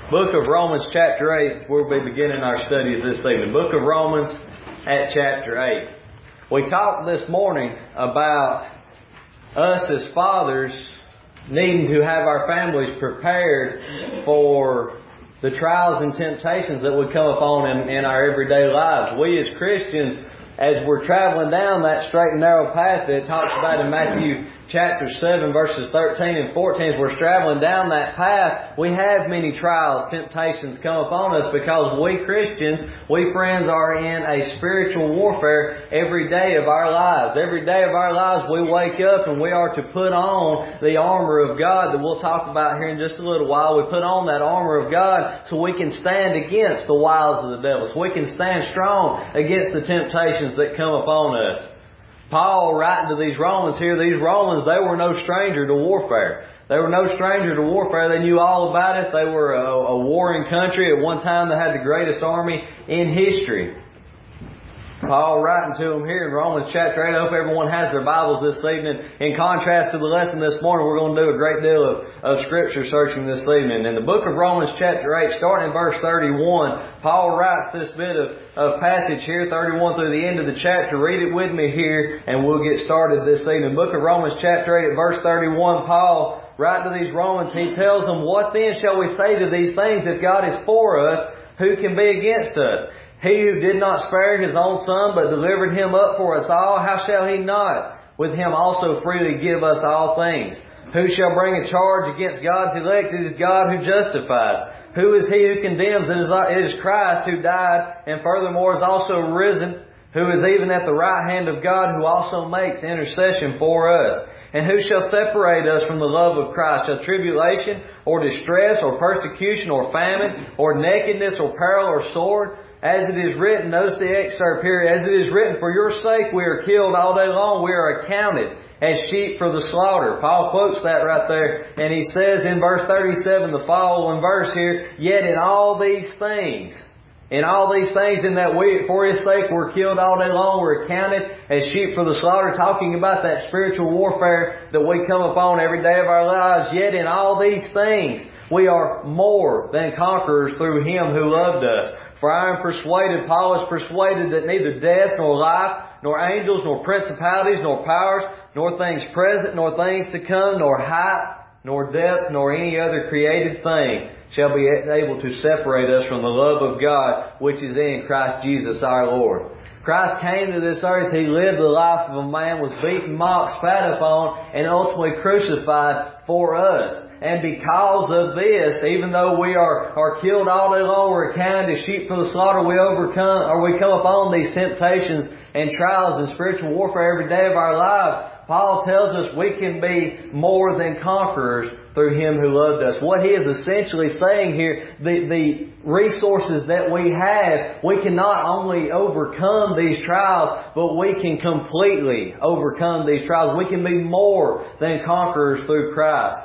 Book of Romans chapter 8, we'll be beginning our studies this evening. Book of Romans at chapter 8. We talked this morning about us as fathers needing to have our families prepared for the trials and temptations that would come upon in our everyday lives. We as Christians, as we're traveling down that straight and narrow path that it talks about in Matthew chapter 7 verses 13 and 14, as we're traveling down that path, we have many trials, temptations come upon us because we Christians, we friends are in a spiritual warfare every day of our lives. Every day of our lives we wake up and we are to put on the armor of God that we'll talk about here in just a little while. We put on that armor of God so we can stand against the wiles of the devil, so we can stand strong against the temptations that come upon us. Paul, writing to these Romans here, these Romans, they were no stranger to warfare. They were no stranger to warfare. They knew all about it. They were a warring country. At one time, they had the greatest army in history. Paul writing to them here in Romans chapter 8. I hope everyone has their Bibles this evening. In contrast to the lesson this morning, we're going to do a great deal of Scripture searching this evening. In the book of Romans chapter 8, starting in verse 31, Paul writes this bit of passage here, 31 through the end of the chapter. Read it with me here, and we'll get started this evening. Book of Romans chapter 8 at verse 31, Paul, writing to these Romans, he tells them, "What then shall we say to these things? If God is for us, who can be against us? He who did not spare His own Son, but delivered Him up for us all, how shall He not with Him also freely give us all things? Who shall bring a charge against God's elect? It is God who justifies. Who is He who condemns? It is Christ who died, and furthermore is also risen, who is even at the right hand of God, who also makes intercession for us. And who shall separate us from the love of Christ? Shall tribulation, or distress, or persecution, or famine, or nakedness, or peril, or sword? As it is written," notice the excerpt here, "As it is written, for your sake we are killed all day long. We are accounted as sheep for the slaughter." Paul quotes that right there. And he says in verse 37, the following verse here, "Yet in all these things, in that we, for His sake, we're killed all day long. We're accounted as sheep for the slaughter," talking about that spiritual warfare that we come upon every day of our lives. "Yet in all these things, we are more than conquerors through Him who loved us. For I am persuaded," Paul is persuaded, "that neither death, nor life, nor angels, nor principalities, nor powers, nor things present, nor things to come, nor height, nor depth, nor any other created thing shall be able to separate us from the love of God, which is in Christ Jesus our Lord." Christ came to this earth. He lived the life of a man, was beaten, mocked, spat upon, and ultimately crucified for us. And because of this, even though we are killed all day long, we're accounted as sheep for the slaughter, we come upon these temptations and trials and spiritual warfare every day of our lives. Paul tells us we can be more than conquerors through Him who loved us. What he is essentially saying here, the resources that we have, we can not only overcome these trials, but we can completely overcome these trials. We can be more than conquerors through Christ.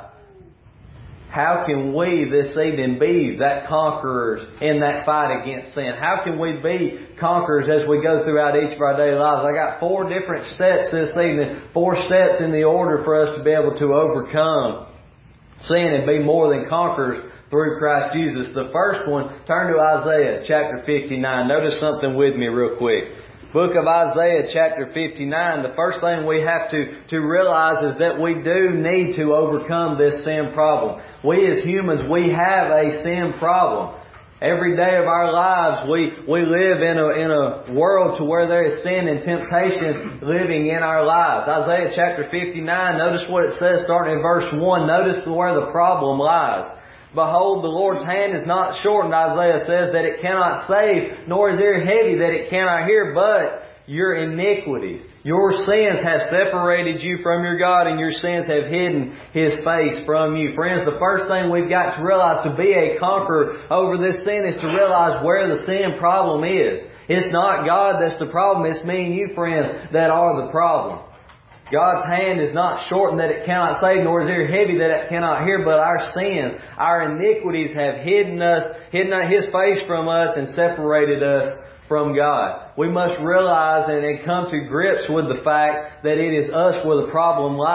How can we this evening be that conquerors in that fight against sin? How can we be conquerors as we go throughout each of our daily lives? I got 4 different steps this evening, 4 steps in the order for us to be able to overcome sin and be more than conquerors through Christ Jesus. The first one, turn to Isaiah chapter 59. Notice something with me real quick. Book of Isaiah chapter 59, the first thing we have to realize is that we do need to overcome this sin problem. We as humans, we have a sin problem. Every day of our lives, we live in a world to where there is sin and temptation living in our lives. Isaiah chapter 59, notice what it says starting in verse 1. Notice where the problem lies. "Behold, the Lord's hand is not shortened," Isaiah says, "that it cannot save, nor is ear heavy that it cannot hear, but your iniquities, your sins have separated you from your God, and your sins have hidden His face from you." Friends, the first thing we've got to realize to be a conqueror over this sin is to realize where the sin problem is. It's not God that's the problem, it's me and you, friends, that are the problem. God's hand is not shortened that it cannot save, nor is ear heavy that it cannot hear, but our sins, our iniquities have hidden His face from us and separated us from God. We must realize and come to grips with the fact that it is us where the problem lies.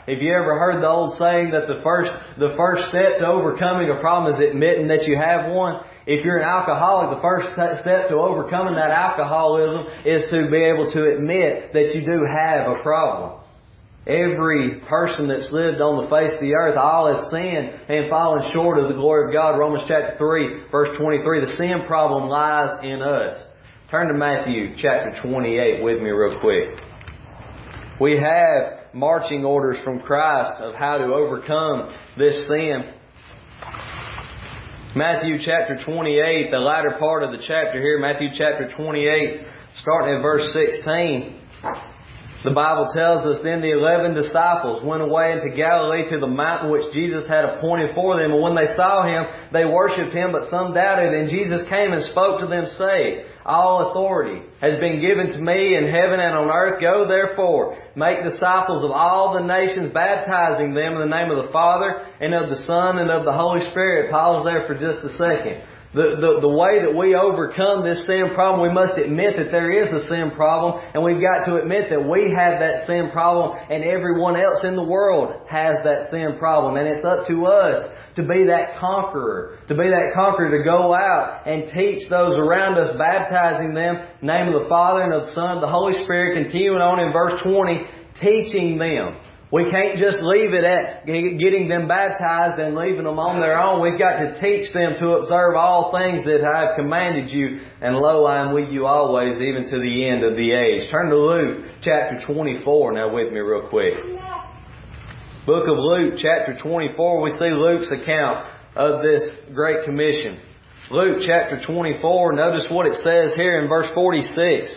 If you ever heard the old saying that the first step to overcoming a problem is admitting that you have one, if you're an alcoholic, the first step to overcoming that alcoholism is to be able to admit that you do have a problem. Every person that's lived on the face of the earth, all has sinned and fallen short of the glory of God. Romans chapter 3, verse 23. The sin problem lies in us. Turn to Matthew chapter 28 with me real quick. We have marching orders from Christ of how to overcome this sin. Matthew chapter 28, the latter part of the chapter here, Matthew chapter 28, starting at verse 16. The Bible tells us, Then the 11 disciples went away into Galilee to the mountain which Jesus had appointed for them. And when they saw Him, they worshipped Him, but some doubted. And Jesus came and spoke to them, saying, All authority has been given to me in heaven and on earth. Go therefore, make disciples of all the nations, baptizing them in the name of the Father, and of the Son, and of the Holy Spirit. Pause there for just a second. The way that we overcome this sin problem, we must admit that there is a sin problem, and we've got to admit that we have that sin problem, and everyone else in the world has that sin problem. And it's up to us to be that conqueror, to go out and teach those around us, baptizing them in the name of the Father and of the Son and the Holy Spirit, continuing on in verse 20, teaching them. We can't just leave it at getting them baptized and leaving them on their own. We've got to teach them to observe all things that I have commanded you. And lo, I am with you always, even to the end of the age. Turn to Luke chapter 24 now with me real quick. Book of Luke chapter 24, we see Luke's account of this Great Commission. Luke chapter 24, notice what it says here in verse 46.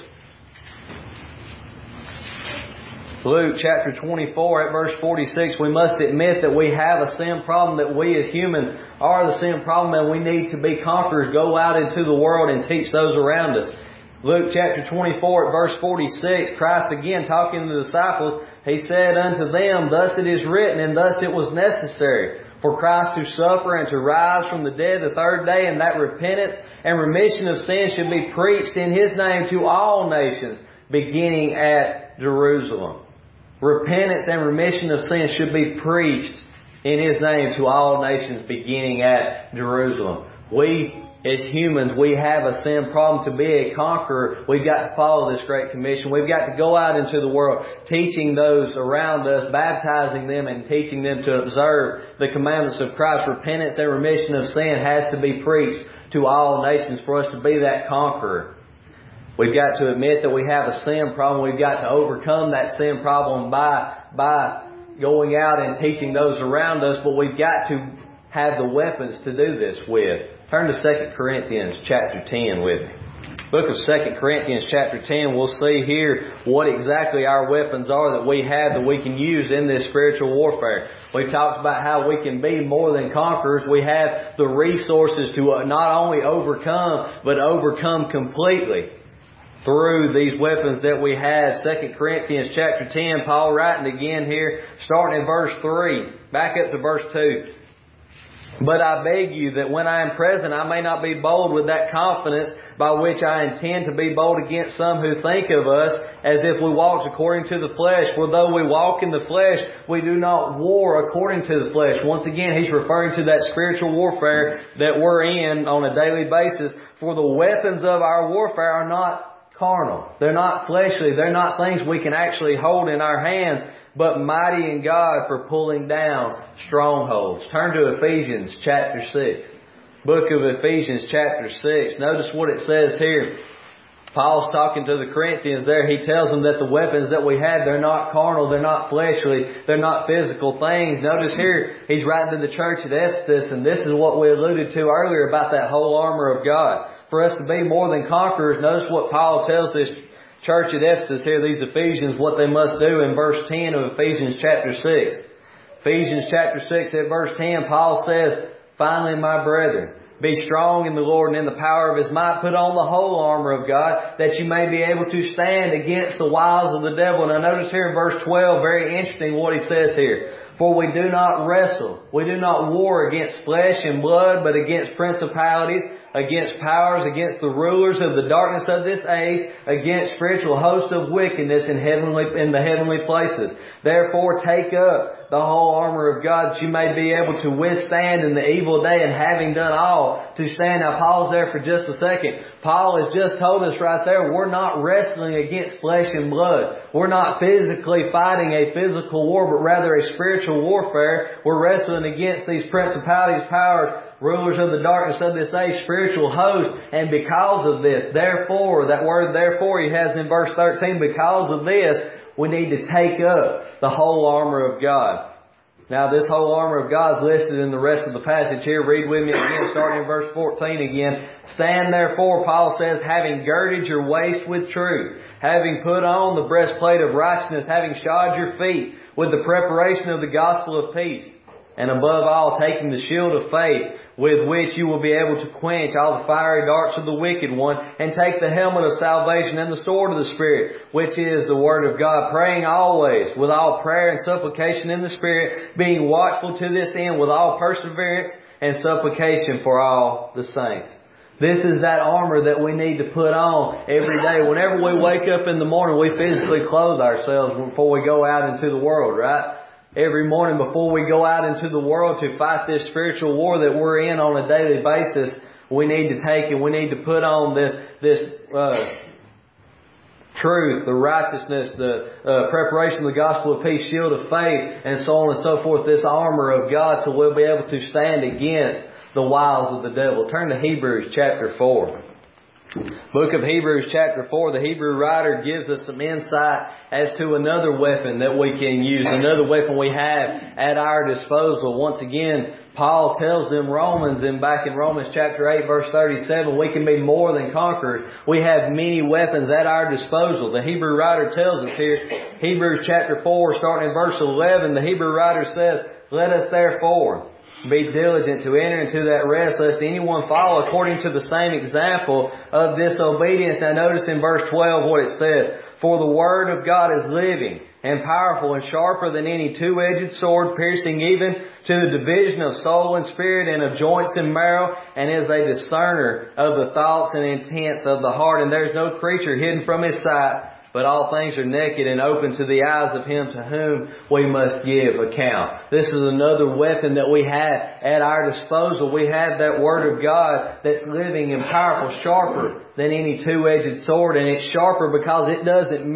Luke chapter 24 at verse 46, we must admit that we have a sin problem, that we as humans are the sin problem, and we need to be conquerors. Go out into the world and teach those around us. Luke chapter 24 at verse 46, Christ again talking to the disciples, He said unto them, Thus it is written, and thus it was necessary for Christ to suffer and to rise from the dead the third day, and that repentance and remission of sin should be preached in His name to all nations, beginning at Jerusalem. Repentance and remission of sin should be preached in His name to all nations, beginning at Jerusalem. We, as humans, we have a sin problem. To be a conqueror, we've got to follow this Great Commission. We've got to go out into the world, teaching those around us, baptizing them, and teaching them to observe the commandments of Christ. Repentance and remission of sin has to be preached to all nations for us to be that conqueror. We've got to admit that we have a sin problem. We've got to overcome that sin problem by going out and teaching those around us. But we've got to have the weapons to do this with. Turn to 2 Corinthians chapter 10 with me. Book of 2 Corinthians chapter 10, we'll see here what exactly our weapons are that we have that we can use in this spiritual warfare. We've talked about how we can be more than conquerors. We have the resources to not only overcome, but overcome completely through these weapons that we have. 2 Corinthians chapter 10, Paul writing again here, starting in verse 3, back up to verse 2. But I beg you that when I am present, I may not be bold with that confidence by which I intend to be bold against some who think of us as if we walked according to the flesh. For though we walk in the flesh, we do not war according to the flesh. Once again, he's referring to that spiritual warfare that we're in on a daily basis. For the weapons of our warfare are not carnal. They're not fleshly. They're not things we can actually hold in our hands, but mighty in God for pulling down strongholds. Turn to Ephesians chapter 6. Book of Ephesians chapter 6. Notice what it says here. Paul's talking to the Corinthians there. He tells them that the weapons that we have, they're not carnal, they're not fleshly, they're not physical things. Notice here, he's writing to the church at Ephesus, and this is what we alluded to earlier about that whole armor of God. For us to be more than conquerors, notice what Paul tells this church at Ephesus here, these Ephesians, what they must do in verse 10 of Ephesians chapter 6. Ephesians chapter 6 at verse 10, Paul says, Finally, my brethren, be strong in the Lord and in the power of His might. Put on the whole armor of God, that you may be able to stand against the wiles of the devil. Now notice here in verse 12, very interesting what he says here. For we do not wrestle, we do not war against flesh and blood, but against principalities, against powers, against the rulers of the darkness of this age, against spiritual hosts of wickedness in the heavenly places. Therefore take up the whole armor of God, that you may be able to withstand in the evil day, and having done all, to stand. Now pause there for just a second. Paul has just told us right there, we're not wrestling against flesh and blood. We're not physically fighting a physical war, but rather a spiritual warfare. We're wrestling against these principalities, powers, rulers of the darkness of this age, spiritual hosts. And because of this, therefore, that word therefore he has in verse 13, because of this, we need to take up the whole armor of God. Now this whole armor of God is listed in the rest of the passage here. Read with me again, starting in verse 14 again. Stand therefore, Paul says, having girded your waist with truth, having put on the breastplate of righteousness, having shod your feet with the preparation of the gospel of peace, and above all, taking the shield of faith, with which you will be able to quench all the fiery darts of the wicked one, and take the helmet of salvation and the sword of the Spirit, which is the Word of God, praying always with all prayer and supplication in the Spirit, being watchful to this end with all perseverance and supplication for all the saints. This is that armor that we need to put on every day. Whenever we wake up in the morning, we physically clothe ourselves before we go out into the world, right? Every morning before we go out into the world to fight this spiritual war that we're in on a daily basis, we need to take and we need to put on this truth, the righteousness, the preparation of the gospel of peace, shield of faith, and so on and so forth, this armor of God, so we'll be able to stand against the wiles of the devil. Turn to Hebrews chapter 4. Book of Hebrews chapter 4, the Hebrew writer gives us some insight as to another weapon that we can use, another weapon we have at our disposal. Once again, Paul tells them back in Romans chapter 8 verse 37, we can be more than conquerors. We have many weapons at our disposal. The Hebrew writer tells us here, Hebrews chapter 4 starting in verse 11, the Hebrew writer says, let us therefore be diligent to enter into that rest, lest anyone follow according to the same example of disobedience. Now notice in verse 12 what it says. For the Word of God is living and powerful and sharper than any two-edged sword, piercing even to the division of soul and spirit and of joints and marrow, and is a discerner of the thoughts and intents of the heart. And there is no creature hidden from His sight, but all things are naked and open to the eyes of Him to whom we must give account. This is another weapon that we have at our disposal. We have that Word of God that's living and powerful, sharper than any two-edged sword. And it's sharper because it doesn't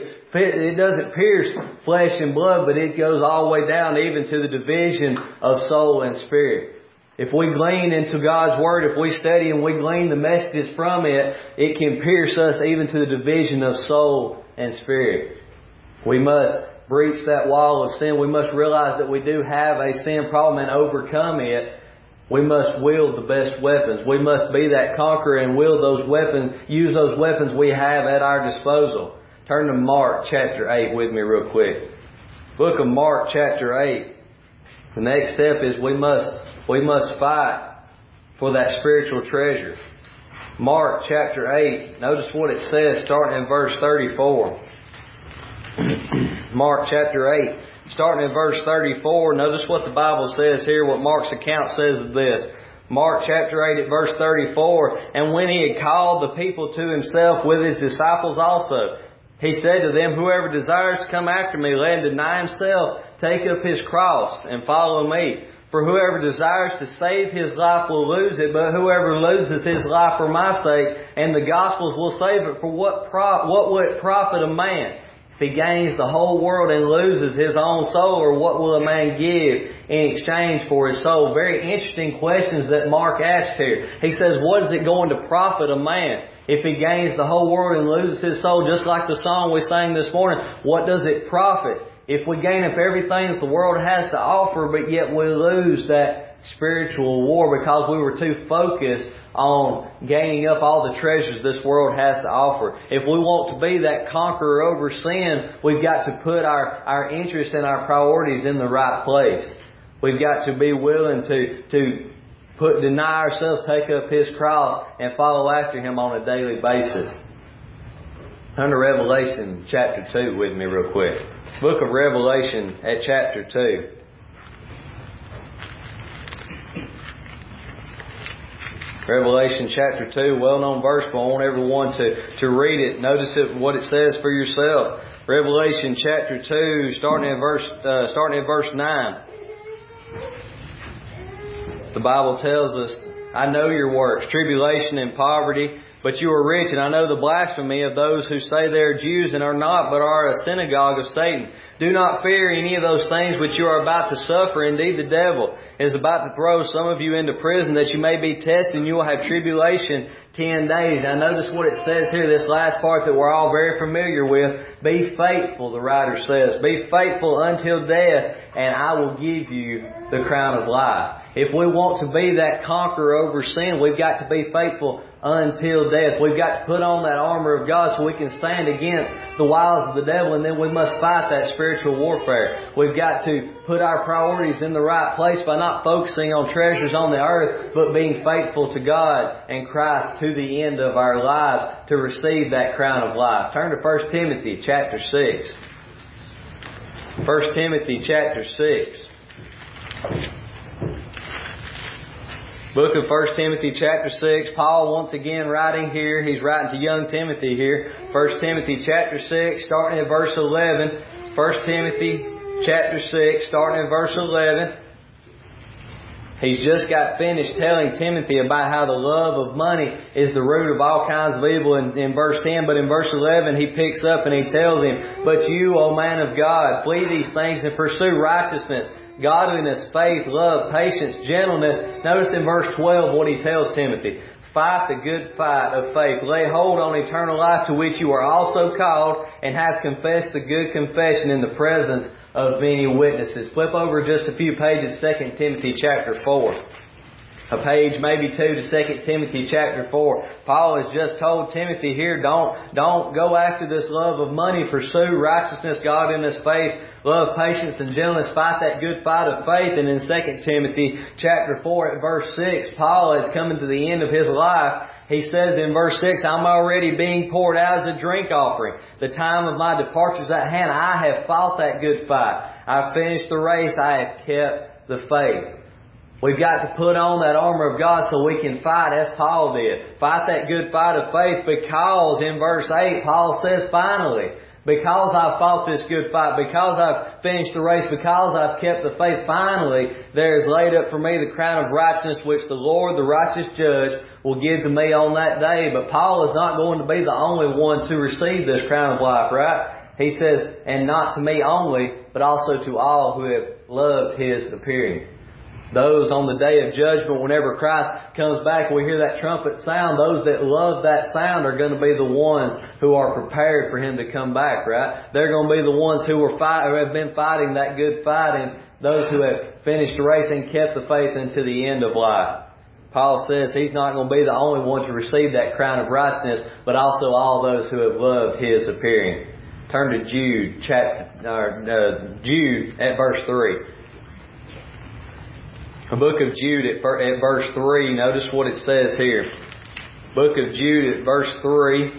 pierce flesh and blood, but it goes all the way down even to the division of soul and spirit. If we glean into God's Word, if we study and we glean the messages from it, it can pierce us even to the division of soul and spirit. We must breach that wall of sin. We must realize that we do have a sin problem and overcome it. We must wield the best weapons. We must be that conqueror and wield those weapons, use those weapons we have at our disposal. Turn to Mark chapter 8 with me real quick. Book of Mark chapter 8. The next step is we must fight for that spiritual treasure. Mark chapter 8. Notice what it says starting in verse 34. Mark chapter 8. Starting in verse 34. Notice what the Bible says here, what Mark's account says of this. Mark chapter 8 at verse 34. And when He had called the people to Himself with His disciples also, He said to them, whoever desires to come after me, let him deny himself, take up his cross, and follow me. For whoever desires to save his life will lose it, but whoever loses his life for my sake and the gospel's will save it. For what will it profit a man if he gains the whole world and loses his own soul? Or what will a man give in exchange for his soul? Very interesting questions that Mark asks here. He says, what is it going to profit a man if he gains the whole world and loses his soul? Just like the song we sang this morning, what does it profit if we gain up everything that the world has to offer, but yet we lose that spiritual war because we were too focused on gaining up all the treasures this world has to offer? If we want to be that conqueror over sin, we've got to put our interest and our priorities in the right place. We've got to be willing to deny ourselves, take up His cross, and follow after Him on a daily basis. Turn to Revelation chapter 2 with me real quick. Book of Revelation at chapter 2. Revelation chapter 2, well-known verse, but I want everyone to read it. Notice what it says for yourself. Revelation chapter 2, starting at verse 9. The Bible tells us, I know your works, tribulation and poverty, but you are rich, and I know the blasphemy of those who say they are Jews and are not, but are a synagogue of Satan. Do not fear any of those things which you are about to suffer. Indeed, the devil is about to throw some of you into prison that you may be tested, and you will have tribulation 10 days. Now notice what it says here, this last part that we're all very familiar with. Be faithful, the writer says. Be faithful until death, and I will give you the crown of life. If we want to be that conqueror over sin, we've got to be faithful until death. We've got to put on that armor of God so we can stand against the wiles of the devil, and then we must fight that spiritual warfare. We've got to put our priorities in the right place by not focusing on treasures on the earth, but being faithful to God and Christ to the end of our lives to receive that crown of life. Turn to 1 Timothy chapter 6. 1 Timothy chapter 6. Book of 1 Timothy chapter 6. Paul once again writing here. He's writing to young Timothy here. 1 Timothy chapter 6 starting at verse 11. 1 Timothy chapter 6 starting at verse 11. He's just got finished telling Timothy about how the love of money is the root of all kinds of evil in verse 10. But in verse 11 he picks up and he tells him, But you, O man of God, flee these things and pursue righteousness, godliness, faith, love, patience, gentleness. Notice in verse 12 what he tells Timothy. Fight the good fight of faith. Lay hold on eternal life, to which you are also called, and have confessed the good confession in the presence of many witnesses. Flip over just a few pages, 2 Timothy chapter 4. A page, maybe two, to 2 Timothy chapter 4. Paul has just told Timothy here, don't go after this love of money. Pursue righteousness, godliness, faith, love, patience, and gentleness. Fight that good fight of faith. And in 2 Timothy chapter 4 at verse 6, Paul is coming to the end of his life. He says in verse 6, I'm already being poured out as a drink offering. The time of my departure is at hand. I have fought that good fight. I've finished the race. I have kept the faith. We've got to put on that armor of God so we can fight as Paul did. Fight that good fight of faith, because in verse 8, Paul says, finally, because I've fought this good fight, because I've finished the race, because I've kept the faith, finally, there is laid up for me the crown of righteousness, which the Lord, the righteous judge, will give to me on that day. But Paul is not going to be the only one to receive this crown of life, right? He says, and not to me only, but also to all who have loved His appearing. Those on the day of judgment, whenever Christ comes back, we hear that trumpet sound. Those that love that sound are going to be the ones who are prepared for Him to come back, right? They're going to be the ones who have been fighting that good fight, and those who have finished the race and kept the faith unto the end of life. Paul says He's not going to be the only one to receive that crown of righteousness, but also all those who have loved His appearing. Turn to Jude at verse 3. The book of Jude at verse 3, notice what it says here. Book of Jude at verse 3.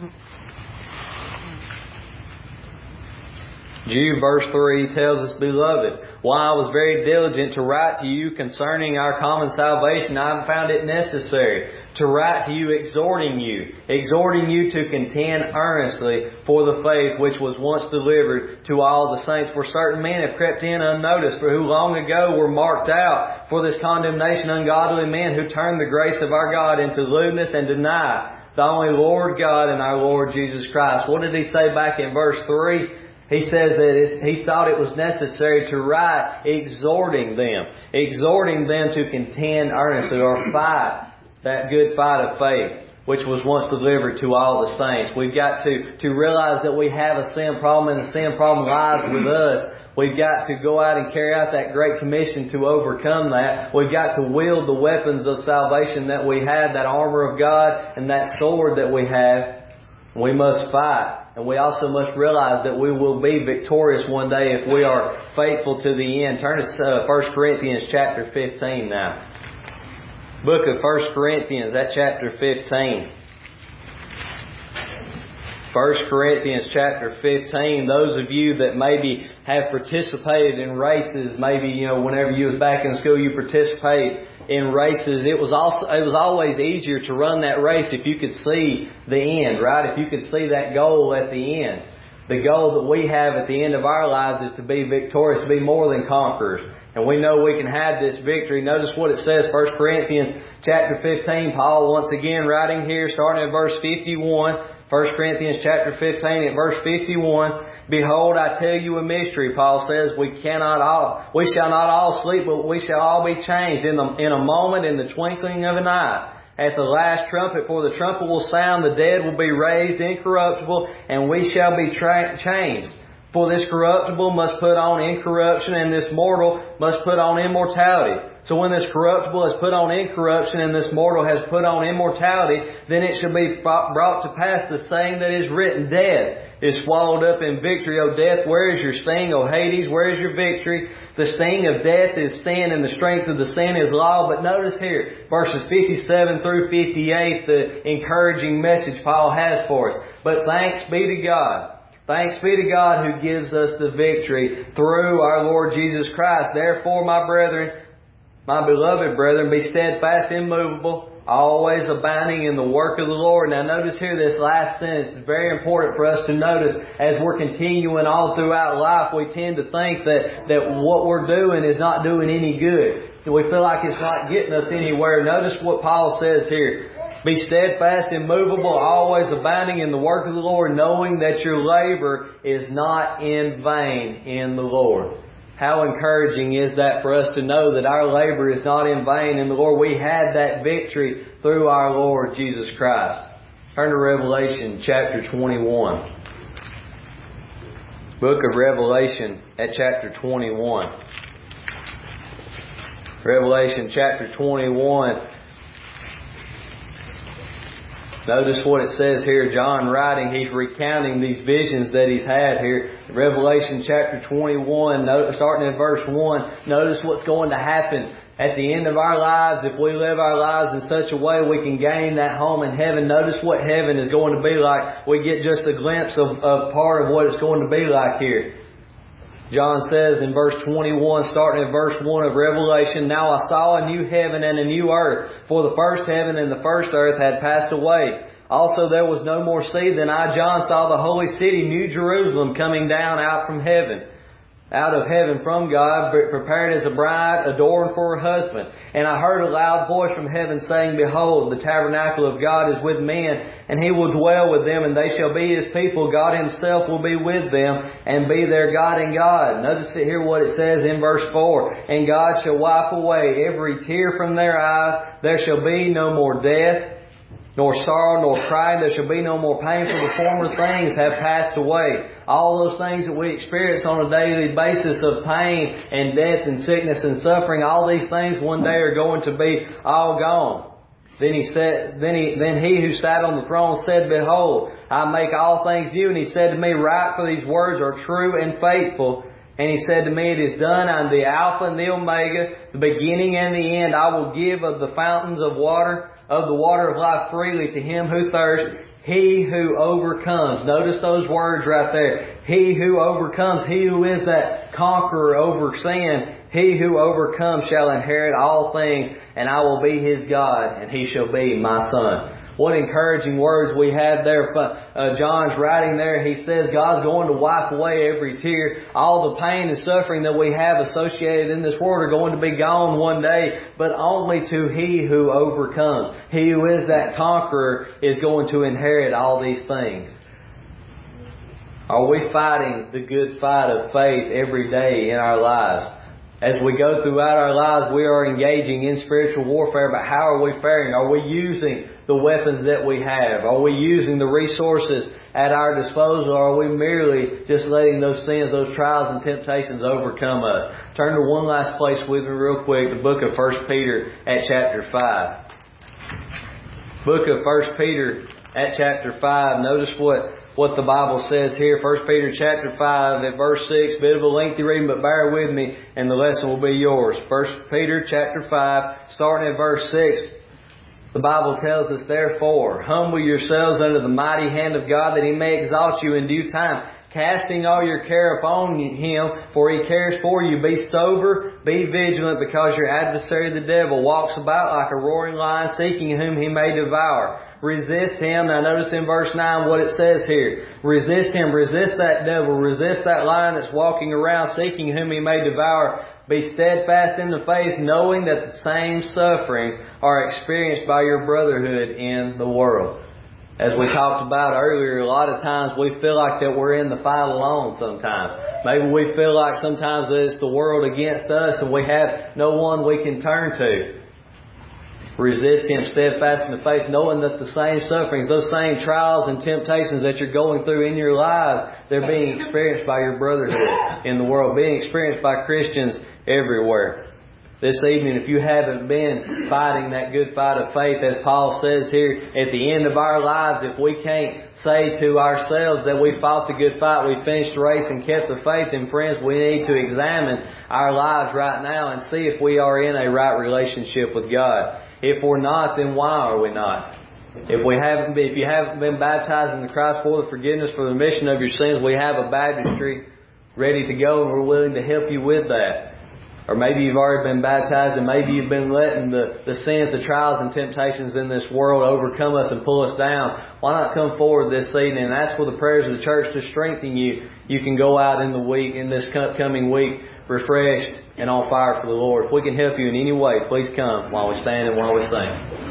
Jude verse 3 tells us, Beloved, while I was very diligent to write to you concerning our common salvation, I have found it necessary to write to you exhorting you to contend earnestly for the faith which was once delivered to all the saints. For certain men have crept in unnoticed, for who long ago were marked out for this condemnation, ungodly men who turn the grace of our God into lewdness and deny the only Lord God and our Lord Jesus Christ. What did he say back in verse 3? He says that he thought it was necessary to write exhorting them to contend earnestly, or fight that good fight of faith which was once delivered to all the saints. We've got to realize that we have a sin problem, and the sin problem lies with us. We've got to go out and carry out that great commission to overcome that. We've got to wield the weapons of salvation that we have, that armor of God and that sword that we have. We must fight. And we also must realize that we will be victorious one day if we are faithful to the end. Turn to 1 Corinthians chapter 15 now. Book of 1 Corinthians, that chapter 15. 1 Corinthians chapter 15. Those of you that maybe have participated in races, maybe, whenever you was back in school, you participated in races, it was always easier to run that race if you could see the end, right? If you could see that goal at the end. The goal that we have at the end of our lives is to be victorious, to be more than conquerors. And we know we can have this victory. Notice what it says, 1 Corinthians chapter 15. Paul once again writing here, starting at verse 51. 1 Corinthians chapter 15 at verse 51. Behold, I tell you a mystery, Paul says, we shall not all sleep, but we shall all be changed in a moment, in the twinkling of an eye. At the last trumpet, for the trumpet will sound, the dead will be raised incorruptible, and we shall be changed. For this corruptible must put on incorruption, and this mortal must put on immortality. So when this corruptible has put on incorruption, and this mortal has put on immortality, then it shall be brought to pass the saying that is written, Death is swallowed up in victory. O death, where is your sting? O Hades, where is your victory? The sting of death is sin, and the strength of the sin is law. But notice here, verses 57 through 58, the encouraging message Paul has for us. But thanks be to God. Thanks be to God who gives us the victory through our Lord Jesus Christ. Therefore, my brethren, my beloved brethren, be steadfast, immovable, always abounding in the work of the Lord. Now notice here this last sentence is very important for us to notice as we're continuing all throughout life. We tend to think that what we're doing is not doing any good. We feel like it's not getting us anywhere. Notice what Paul says here. Be steadfast, immovable, always abounding in the work of the Lord, knowing that your labor is not in vain in the Lord. How encouraging is that for us to know that our labor is not in vain in the Lord. We had that victory through our Lord Jesus Christ. Turn to Revelation chapter 21. Book of Revelation at chapter 21. Revelation chapter 21. Notice what it says here. John writing, he's recounting these visions that he's had here. Revelation chapter 21, starting in verse 1. Notice what's going to happen at the end of our lives. If we live our lives in such a way we can gain that home in heaven. Notice what heaven is going to be like. We get just a glimpse of part of what it's going to be like here. John says in verse 21, starting at verse 1 of Revelation, Now I saw a new heaven and a new earth, for the first heaven and the first earth had passed away. Also there was no more sea. Then I, John, saw the holy city, New Jerusalem, coming down out of heaven from God, prepared as a bride adorned for her husband. And I heard a loud voice from heaven saying, Behold, the tabernacle of God is with men, and He will dwell with them, and they shall be His people. God Himself will be with them, and be their God and God. Notice here what it says in verse 4. And God shall wipe away every tear from their eyes. There shall be no more death, nor sorrow, nor crying. There shall be no more pain, for the former things have passed away. All those things that we experience on a daily basis of pain and death and sickness and suffering, all these things one day are going to be all gone. Then he who sat on the throne said, Behold, I make all things new. And He said to me, Write, for these words are true and faithful. And He said to me, It is done. I am the Alpha and the Omega, the beginning and the end. I will give of the fountains of the water of life freely to him who thirsts. He who overcomes. Notice those words right there. He who overcomes. He who is that conqueror over sin. He who overcomes shall inherit all things, and I will be his God, and he shall be my son. What encouraging words we have there. John's writing there. He says God's going to wipe away every tear. All the pain and suffering that we have associated in this world are going to be gone one day. But only to he who overcomes. He who is that conqueror is going to inherit all these things. Are we fighting the good fight of faith every day in our lives? As we go throughout our lives, we are engaging in spiritual warfare, but how are we faring? Are we using the weapons that we have? Are we using the resources at our disposal? Or are we merely just letting those sins, those trials and temptations overcome us? Turn to one last place with me real quick, the book of 1 Peter at chapter 5. Book of 1 Peter at chapter 5. Notice what the Bible says here. 1 Peter chapter 5 at verse 6. Bit of a lengthy reading, but bear with me and the lesson will be yours. 1 Peter chapter 5, starting at verse 6. The Bible tells us, Therefore, humble yourselves under the mighty hand of God, that He may exalt you in due time, casting all your care upon Him, for He cares for you. Be sober, Be vigilant, because your adversary the devil walks about like a roaring lion, seeking whom he may devour. Resist him. Now notice in verse 9 what it says here. Resist him. Resist that devil. Resist that lion that's walking around, seeking whom he may devour. Be steadfast in the faith, knowing that the same sufferings are experienced by your brotherhood in the world. As we talked about earlier, a lot of times we feel like that we're in the fight alone sometimes. Maybe we feel like sometimes that it's the world against us and we have no one we can turn to. Resist him, steadfast in the faith, knowing that the same sufferings, those same trials and temptations that you're going through in your lives, they're being experienced by your brotherhood in the world, being experienced by Christians everywhere. This evening, if you haven't been fighting that good fight of faith, as Paul says here, at the end of our lives, if we can't say to ourselves that we fought the good fight, we finished the race and kept the faith, then friends, we need to examine our lives right now and see if we are in a right relationship with God. If we're not, then why are we not? If you haven't been baptized into Christ for the forgiveness, for the remission of your sins, we have a baptistry ready to go, and we're willing to help you with that. Or maybe you've already been baptized and maybe you've been letting the sins, the trials and temptations in this world overcome us and pull us down. Why not come forward this evening and ask for the prayers of the church to strengthen you? You can go out in this coming week, refreshed and on fire for the Lord. If we can help you in any way, please come while we stand and while we sing.